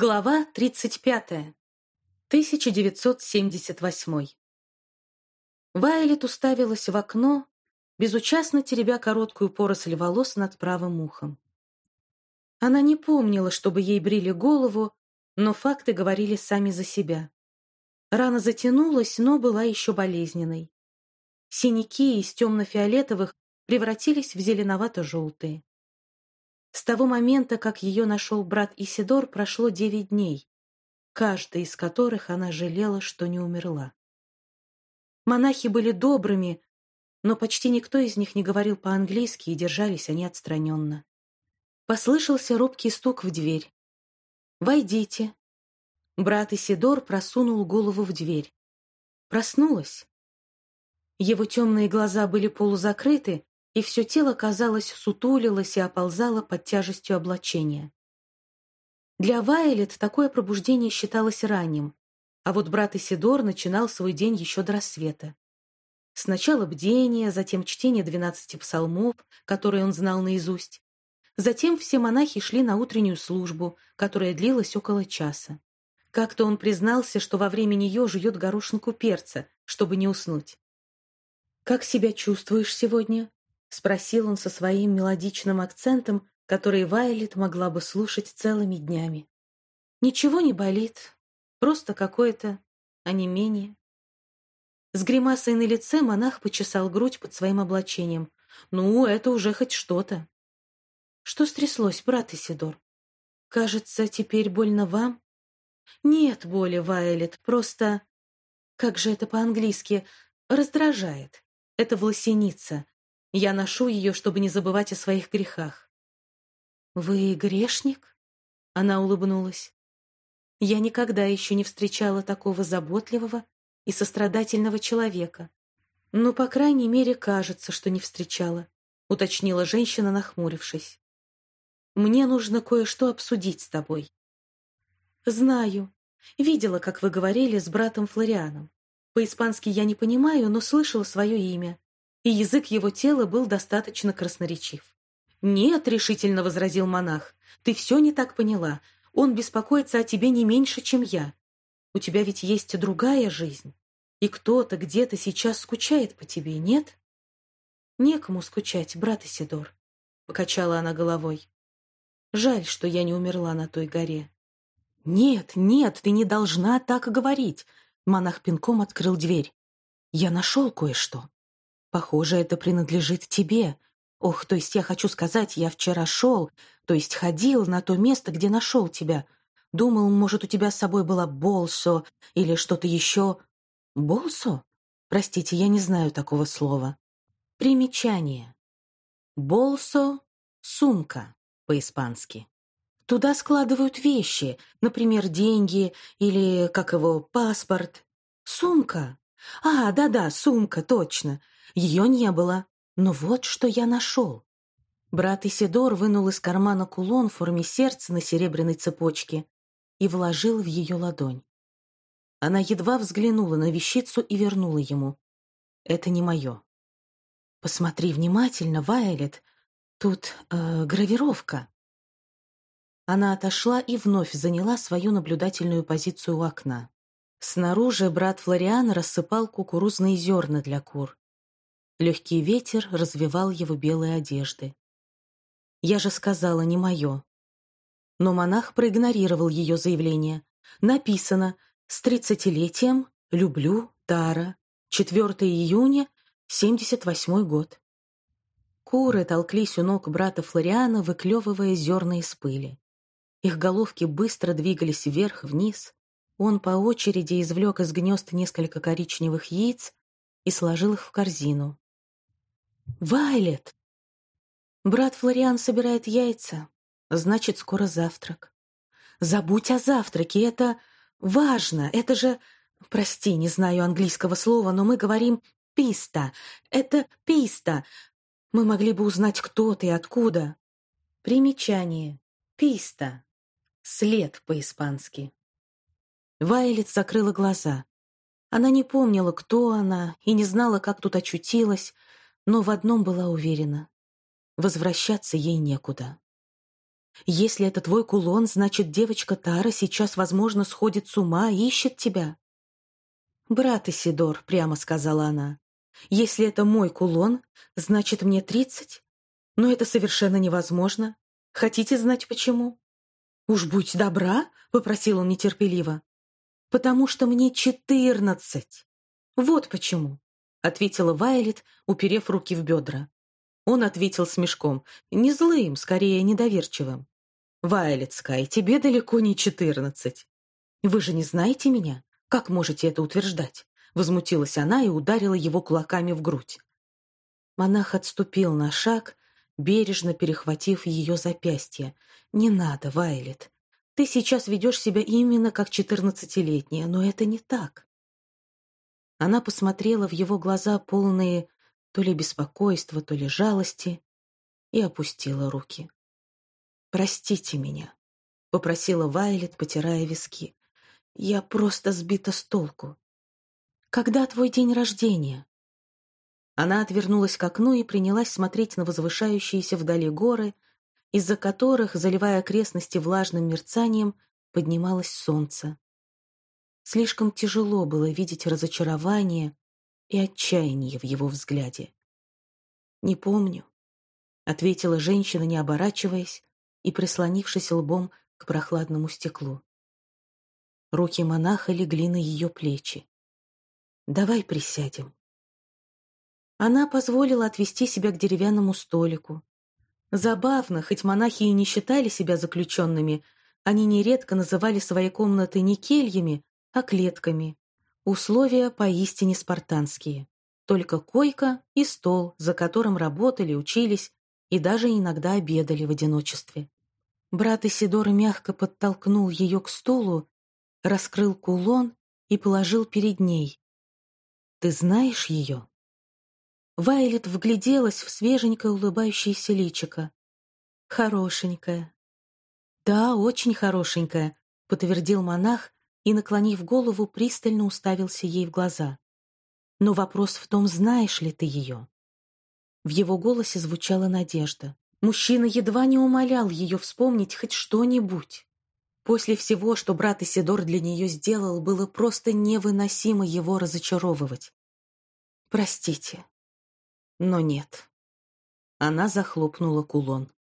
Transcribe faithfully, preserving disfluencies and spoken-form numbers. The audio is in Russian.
Глава тридцать пятая. тысяча девятьсот семьдесят восьмой. Вайолет уставилась в окно, безучастно теребя короткую поросль волос над правым ухом. Она не помнила, чтобы ей брили голову, но факты говорили сами за себя. Рана затянулась, но была еще болезненной. Синяки из темно-фиолетовых превратились в зеленовато-желтые. С того момента, как ее нашел брат Исидор, прошло девять дней, каждый из которых она жалела, что не умерла. Монахи были добрыми, но почти никто из них не говорил по-английски, и держались они отстраненно. Послышался робкий стук в дверь. «Войдите». Брат Исидор просунул голову в дверь. Проснулась. Его темные глаза были полузакрыты, и все тело, казалось, сутулилось и оползало под тяжестью облачения. Для Вайолет такое пробуждение считалось ранним, а вот брат Исидор начинал свой день еще до рассвета. Сначала бдение, затем чтение двенадцати псалмов, которые он знал наизусть. Затем все монахи шли на утреннюю службу, которая длилась около часа. Как-то он признался, что во время нее жует горошинку перца, чтобы не уснуть. «Как себя чувствуешь сегодня?» — спросил он со своим мелодичным акцентом, который Вайолет могла бы слушать целыми днями. «Ничего не болит, просто какое-то онемение». С гримасой на лице монах почесал грудь под своим облачением. «Ну, это уже хоть что-то». «Что стряслось, брат Исидор? Кажется, теперь больно вам?» «Нет боли, Вайолет, просто...» «Как же это по-английски? Раздражает. Это власеница. Я ношу ее, чтобы не забывать о своих грехах». «Вы грешник?» Она улыбнулась. «Я никогда еще не встречала такого заботливого и сострадательного человека. Ну, по крайней мере, кажется, что не встречала», — уточнила женщина, нахмурившись. «Мне нужно кое-что обсудить с тобой». «Знаю. Видела, как вы говорили с братом Флорианом. По-испански я не понимаю, но слышала свое имя, и язык его тела был достаточно красноречив». «Нет», — решительно возразил монах, — «ты все не так поняла. Он беспокоится о тебе не меньше, чем я. У тебя ведь есть другая жизнь, и кто-то где-то сейчас скучает по тебе, нет?» «Некому скучать, брат Исидор», — покачала она головой. «Жаль, что я не умерла на той горе». «Нет, нет, ты не должна так говорить», — монах пинком открыл дверь. «Я нашел кое-что. Похоже, это принадлежит тебе. Ох, то есть я хочу сказать, я вчера шел, то есть ходил на то место, где нашел тебя. Думал, может, у тебя с собой была болсо или что-то еще». «Болсо? Простите, я не знаю такого слова». Примечание. Болсо — сумка по-испански. Туда складывают вещи, например, деньги или, как его, паспорт. Сумка. А, да-да, сумка, точно. Ее не было. Но вот что я нашел. Брат Исидор вынул из кармана кулон в форме сердца на серебряной цепочке и вложил в ее ладонь. Она едва взглянула на вещицу и вернула ему. «Это не мое». «Посмотри внимательно, Вайолет. Тут э, гравировка». Она отошла и вновь заняла свою наблюдательную позицию у окна. Снаружи брат Флориан рассыпал кукурузные зерна для кур. Легкий ветер развевал его белые одежды. «Я же сказала, не мое». Но монах проигнорировал ее заявление. Написано «С тридцатилетием, люблю, Тара, четвёртого июня, семьдесят восьмой год». Куры толклись у ног брата Флориана, выклевывая зерна из пыли. Их головки быстро двигались вверх-вниз. Он по очереди извлек из гнезд несколько коричневых яиц и сложил их в корзину. «Вайолет!» «Брат Флориан собирает яйца. Значит, скоро завтрак». «Забудь о завтраке, это важно. Это же... Прости, не знаю английского слова, но мы говорим «писта». Это «писта». Мы могли бы узнать, кто ты и откуда». Примечание. «Писта». След по-испански. Вайолет закрыла глаза. Она не помнила, кто она, и не знала, как тут очутилась, но в одном была уверена — возвращаться ей некуда. Если это твой кулон, значит, девочка Тара сейчас, возможно, сходит с ума и ищет тебя. «Брат Исидор», — прямо сказала она, — «если это мой кулон, значит, мне тридцать? Но это совершенно невозможно. Хотите знать, почему?» «Уж будь добра», — попросил он нетерпеливо. «Потому что мне четырнадцать. Вот почему», — ответила Вайлет, уперев руки в бедра. Он ответил смешком, не злым, скорее недоверчивым. «Вайлет Скай, тебе далеко не четырнадцать. Вы же не знаете меня? Как можете это утверждать?» Возмутилась она и ударила его кулаками в грудь. Монах отступил на шаг, бережно перехватив ее запястье. «Не надо, Вайлет. Ты сейчас ведешь себя именно как четырнадцатилетняя, но это не так». Она посмотрела в его глаза, полные то ли беспокойства, то ли жалости, и опустила руки. «Простите меня», — попросила Вайлет, потирая виски. «Я просто сбита с толку. Когда твой день рождения?» Она отвернулась к окну и принялась смотреть на возвышающиеся вдали горы, из-за которых, заливая окрестности влажным мерцанием, поднималось солнце. Слишком тяжело было видеть разочарование и отчаяние в его взгляде. «Не помню», — ответила женщина, не оборачиваясь и прислонившись лбом к прохладному стеклу. Руки монаха легли на ее плечи. «Давай присядем». Она позволила отвести себя к деревянному столику. Забавно, хоть монахи и не считали себя заключенными, они нередко называли свои комнаты не кельями, а клетками. Условия поистине спартанские. Только койка и стол, за которым работали, учились и даже иногда обедали в одиночестве. Брат Исидор мягко подтолкнул ее к стулу, раскрыл кулон и положил перед ней. «Ты знаешь ее?» Вайлет вгляделась в свеженькое улыбающееся личико. «Хорошенькая». «Да, очень хорошенькая», — подтвердил монах и, наклонив голову, пристально уставился ей в глаза. «Но вопрос в том, знаешь ли ты ее?» В его голосе звучала надежда. Мужчина едва не умолял ее вспомнить хоть что-нибудь. После всего, что брат Исидор для нее сделал, было просто невыносимо его разочаровывать. «Простите, но нет». Она захлопнула кулон.